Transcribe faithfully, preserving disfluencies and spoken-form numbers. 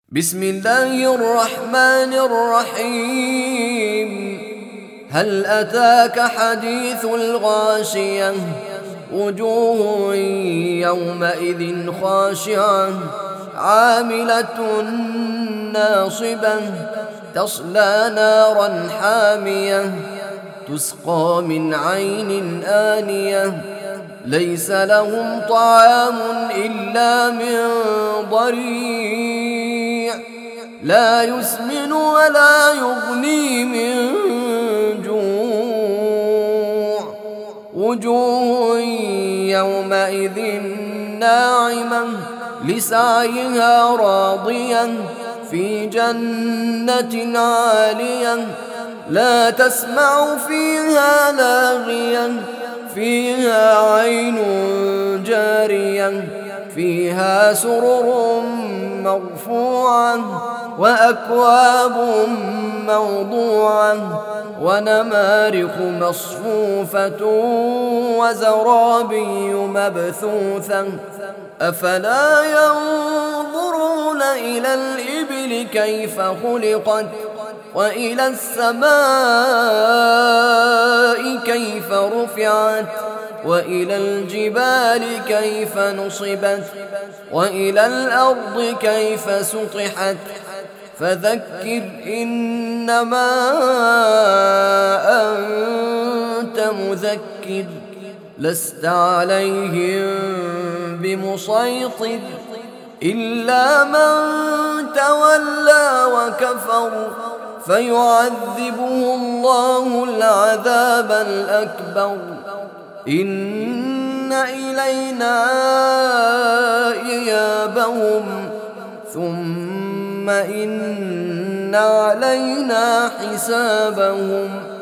بسم الله الرحمن الرحيم. هل أتاك حديث الغاشية؟ وجوه يومئذ خاشعة عاملة ناصبة تصلى نارا حامية تسقى من عين آنية ليس لهم طعام إلا من ضريع لا يسمن ولا يغني من جوع. وجوه يومئذ ناعمة لسعيها راضية في جنة عالية لا تسمع فيها لاغية فيها عين جارية فيها سرر مرفوعة وأكواب موضوعة ونمارق مصفوفة وزرابي مبثوثة أفلا ينظرون إلى الإبل كيف خلقت وإلى السماء كيف رفعت وإلى الجبال كيف نصبت وإلى الأرض كيف سطحت فذكر إنما أنت مذكر لست عليهم بمسيطر إلا من تولى وكفر فيعذبه الله العذاب الأكبر إن إلينا إيابهم ثم إن علينا حسابهم.